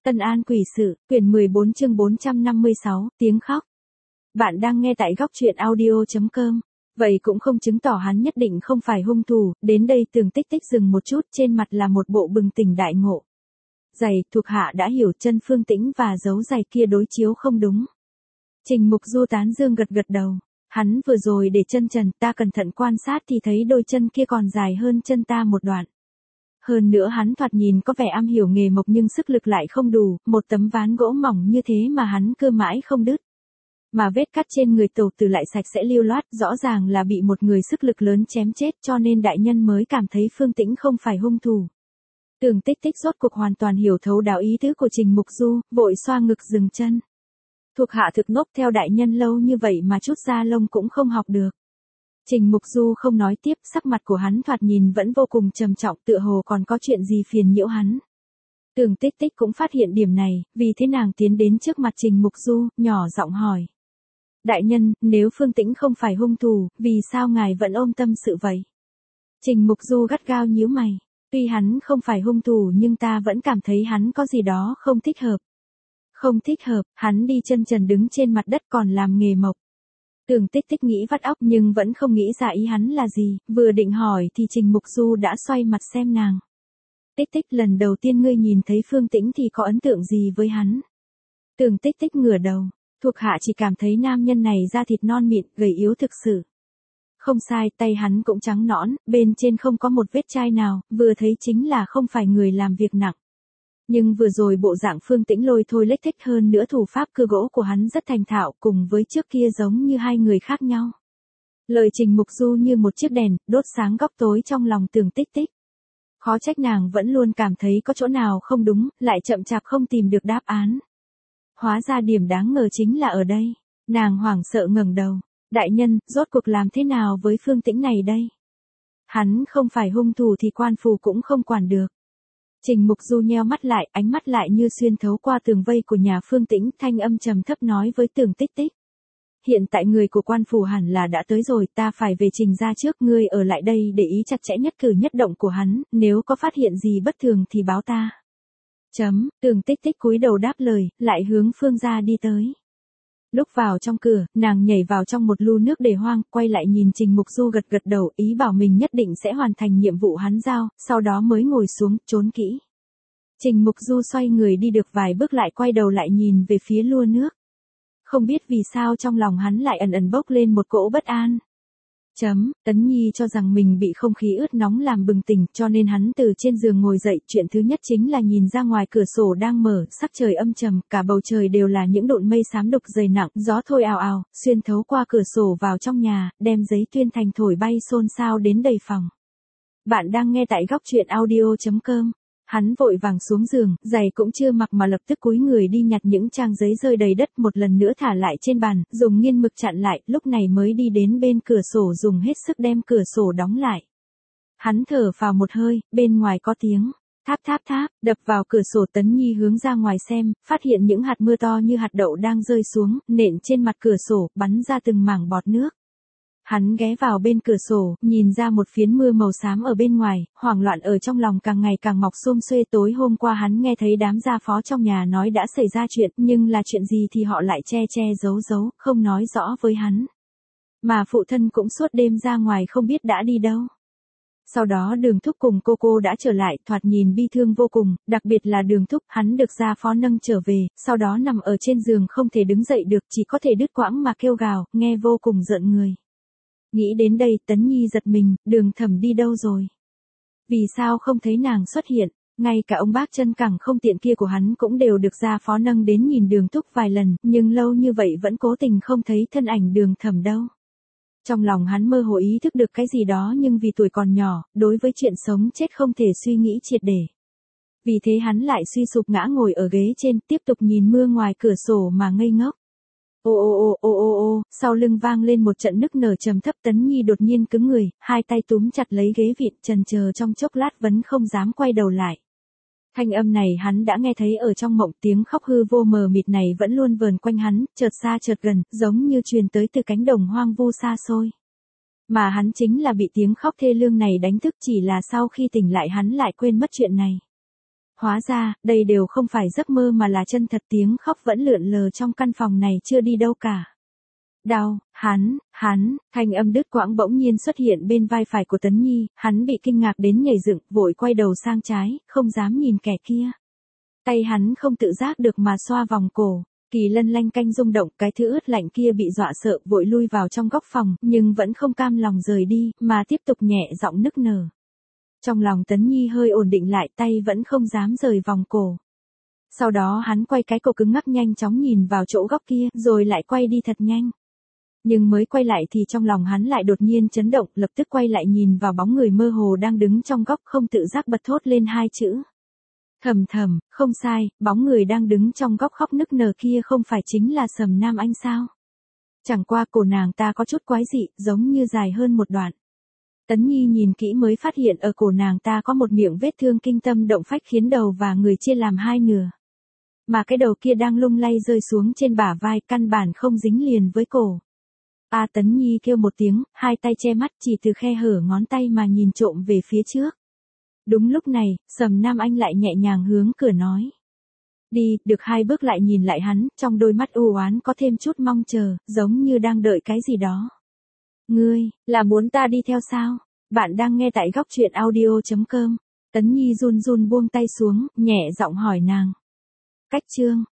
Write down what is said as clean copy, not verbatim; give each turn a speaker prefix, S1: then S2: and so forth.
S1: Tân An Quỷ Sự, quyển 14 chương 456, tiếng khóc. Bạn đang nghe tại góc truyện audio.com. Vậy cũng không chứng tỏ hắn nhất định không phải hung thủ, đến đây Tường Tích Tích dừng một chút, trên mặt là một bộ bừng tỉnh đại ngộ. Giày, thuộc hạ đã hiểu, chân Phương Tĩnh và dấu giày kia đối chiếu không đúng. Trình Mục Du tán dương gật gật đầu. Hắn vừa rồi để chân trần, ta cẩn thận quan sát thì thấy đôi chân kia còn dài hơn chân ta một đoạn. Hơn nữa hắn thoạt nhìn có vẻ am hiểu nghề mộc nhưng sức lực lại không đủ, một tấm ván gỗ mỏng như thế mà hắn cưa mãi không đứt. Mà vết cắt trên người Tổ Tử lại sạch sẽ lưu loát, rõ ràng là bị một người sức lực lớn chém chết, cho nên đại nhân mới cảm thấy Phương Tĩnh không phải hung thủ. Tường Tích Tích rốt cuộc hoàn toàn hiểu thấu đáo ý tứ của Trình Mục Du, vội xoa ngực dừng chân. Thuộc hạ thực ngốc theo đại nhân lâu như vậy mà chút da lông cũng không học được. Trình Mục Du không nói tiếp, sắc mặt của hắn thoạt nhìn vẫn vô cùng trầm trọng, tựa hồ còn có chuyện gì phiền nhiễu hắn. Tường Tích Tích cũng phát hiện điểm này, vì thế nàng tiến đến trước mặt Trình Mục Du, nhỏ giọng hỏi. Đại nhân, nếu Phương Tĩnh không phải hung thủ, vì sao ngài vẫn ôm tâm sự vậy? Trình Mục Du gắt gao nhíu mày. Tuy hắn không phải hung thủ nhưng ta vẫn cảm thấy hắn có gì đó không thích hợp. Không thích hợp, hắn đi chân trần đứng trên mặt đất còn làm nghề mộc. Tường Tích Tích nghĩ vắt óc nhưng vẫn không nghĩ ra ý hắn là gì, vừa định hỏi thì Trình Mục Du đã xoay mặt xem nàng. Tích Tích, lần đầu tiên ngươi nhìn thấy Phương Tĩnh thì có ấn tượng gì với hắn? Tường Tích Tích ngửa đầu, thuộc hạ chỉ cảm thấy nam nhân này da thịt non mịn, gầy yếu thực sự. Không sai, tay hắn cũng trắng nõn, bên trên không có một vết chai nào, vừa thấy chính là không phải người làm việc nặng. Nhưng vừa rồi bộ dạng Phương Tĩnh lôi thôi lếch thếch, hơn nữa thủ pháp cưa gỗ của hắn rất thành thạo, cùng với trước kia giống như hai người khác nhau. Lời Trình Mục Du như một chiếc đèn, đốt sáng góc tối trong lòng Tường Tích Tích. Khó trách nàng vẫn luôn cảm thấy có chỗ nào không đúng, lại chậm chạp không tìm được đáp án. Hóa ra điểm đáng ngờ chính là ở đây. Nàng hoảng sợ ngẩng đầu. Đại nhân, rốt cuộc làm thế nào với Phương Tĩnh này đây? Hắn không phải hung thủ thì quan phủ cũng không quản được. Trình Mục Du nheo mắt lại, ánh mắt lại như xuyên thấu qua tường vây của nhà Phương Tĩnh, thanh âm trầm thấp nói với Tường Tích Tích. Hiện tại người của quan phủ hẳn là đã tới rồi, ta phải về Trình ra trước, ngươi ở lại đây để ý chặt chẽ nhất cử nhất động của hắn, nếu có phát hiện gì bất thường thì báo ta. Tường Tích Tích cúi đầu đáp lời, lại hướng Phương gia đi tới. Lúc vào trong cửa, nàng nhảy vào trong một lu nước để hoang, quay lại nhìn Trình Mục Du gật gật đầu, ý bảo mình nhất định sẽ hoàn thành nhiệm vụ hắn giao, sau đó mới ngồi xuống, trốn kỹ. Trình Mục Du xoay người đi được vài bước lại quay đầu lại nhìn về phía lu nước. Không biết vì sao trong lòng hắn lại ẩn ẩn bốc lên một cỗ bất an. Tấn Nhi cho rằng mình bị không khí ướt nóng làm bừng tỉnh, cho nên hắn từ trên giường ngồi dậy, chuyện thứ nhất chính là nhìn ra ngoài cửa sổ đang mở, sắc trời âm trầm, cả bầu trời đều là những độn mây xám đục dày nặng, gió thôi ào ào, xuyên thấu qua cửa sổ vào trong nhà, đem giấy tuyên thành thổi bay xôn xao đến đầy phòng. Bạn đang nghe tại góc truyện audio.com. Hắn vội vàng xuống giường, giày cũng chưa mặc mà lập tức cúi người đi nhặt những trang giấy rơi đầy đất, một lần nữa thả lại trên bàn, dùng nghiên mực chặn lại, lúc này mới đi đến bên cửa sổ dùng hết sức đem cửa sổ đóng lại. Hắn thở phào một hơi, bên ngoài có tiếng tháp tháp tháp, đập vào cửa sổ. Tấn Nhi hướng ra ngoài xem, phát hiện những hạt mưa to như hạt đậu đang rơi xuống, nện trên mặt cửa sổ, bắn ra từng mảng bọt nước. Hắn ghé vào bên cửa sổ, nhìn ra một phiến mưa màu xám ở bên ngoài, hoảng loạn ở trong lòng càng ngày càng mọc xum xuê. Tối hôm qua hắn nghe thấy đám gia phó trong nhà nói đã xảy ra chuyện, nhưng là chuyện gì thì họ lại che che giấu giấu, không nói rõ với hắn. Mà phụ thân cũng suốt đêm ra ngoài không biết đã đi đâu. Sau đó Đường Thúc cùng cô đã trở lại, thoạt nhìn bi thương vô cùng, đặc biệt là Đường Thúc, hắn được gia phó nâng trở về, sau đó nằm ở trên giường không thể đứng dậy được, chỉ có thể đứt quãng mà kêu gào, nghe vô cùng rợn người. Nghĩ đến đây, Tấn Nhi giật mình, Đường Thẩm đi đâu rồi? Vì sao không thấy nàng xuất hiện? Ngay cả ông bác chân cẳng không tiện kia của hắn cũng đều được gia phó nâng đến nhìn Đường Thúc vài lần, nhưng lâu như vậy vẫn cố tình không thấy thân ảnh Đường Thẩm đâu. Trong lòng hắn mơ hồ ý thức được cái gì đó, nhưng vì tuổi còn nhỏ, đối với chuyện sống chết không thể suy nghĩ triệt để. Vì thế hắn lại suy sụp ngã ngồi ở ghế trên, tiếp tục nhìn mưa ngoài cửa sổ mà ngây ngốc. Ô, sau lưng vang lên một trận nức nở trầm thấp. Tấn Nhi đột nhiên cứng người, hai tay túm chặt lấy ghế vịn, chần chờ trong chốc lát vẫn không dám quay đầu lại. Thanh âm này hắn đã nghe thấy ở trong mộng, tiếng khóc hư vô mờ mịt này vẫn luôn vờn quanh hắn, chợt xa chợt gần, giống như truyền tới từ cánh đồng hoang vu xa xôi. Mà hắn chính là bị tiếng khóc thê lương này đánh thức, chỉ là sau khi tỉnh lại hắn lại quên mất chuyện này. Hóa ra, đây đều không phải giấc mơ mà là chân thật, tiếng khóc vẫn lượn lờ trong căn phòng này chưa đi đâu cả. Đau, thanh âm đứt quãng bỗng nhiên xuất hiện bên vai phải của Tấn Nhi, hắn bị kinh ngạc đến nhảy dựng, vội quay đầu sang trái, không dám nhìn kẻ kia. Tay hắn không tự giác được mà xoa vòng cổ. Kỳ Lân lanh canh rung động, cái thứ ướt lạnh kia bị dọa sợ, vội lui vào trong góc phòng, nhưng vẫn không cam lòng rời đi, mà tiếp tục nhẹ giọng nức nở. Trong lòng Tấn Nhi hơi ổn định lại, tay vẫn không dám rời vòng cổ. Sau đó hắn quay cái cổ cứng ngắc nhanh chóng nhìn vào chỗ góc kia, rồi lại quay đi thật nhanh. Nhưng mới quay lại thì trong lòng hắn lại đột nhiên chấn động, lập tức quay lại nhìn vào bóng người mơ hồ đang đứng trong góc, không tự giác bật thốt lên hai chữ. Thầm, không sai, bóng người đang đứng trong góc khóc nức nở kia không phải chính là Sầm Nam Anh sao? Chẳng qua cổ nàng ta có chút quái dị, giống như dài hơn một đoạn. Tấn Nhi nhìn kỹ mới phát hiện ở cổ nàng ta có một miệng vết thương kinh tâm động phách khiến đầu và người chia làm hai nửa. Mà cái đầu kia đang lung lay rơi xuống trên bả vai, căn bản không dính liền với cổ. Tấn Nhi kêu một tiếng, hai tay che mắt, chỉ từ khe hở ngón tay mà nhìn trộm về phía trước. Đúng lúc này, Sầm Nam Anh lại nhẹ nhàng hướng cửa nói. Đi, được hai bước lại nhìn lại hắn, trong đôi mắt u oán có thêm chút mong chờ, giống như đang đợi cái gì đó. Ngươi, là muốn ta đi theo sao? Bạn đang nghe tại góc truyện audio.com. Tấn Nhi run run buông tay xuống, nhẹ giọng hỏi nàng. Cách chương.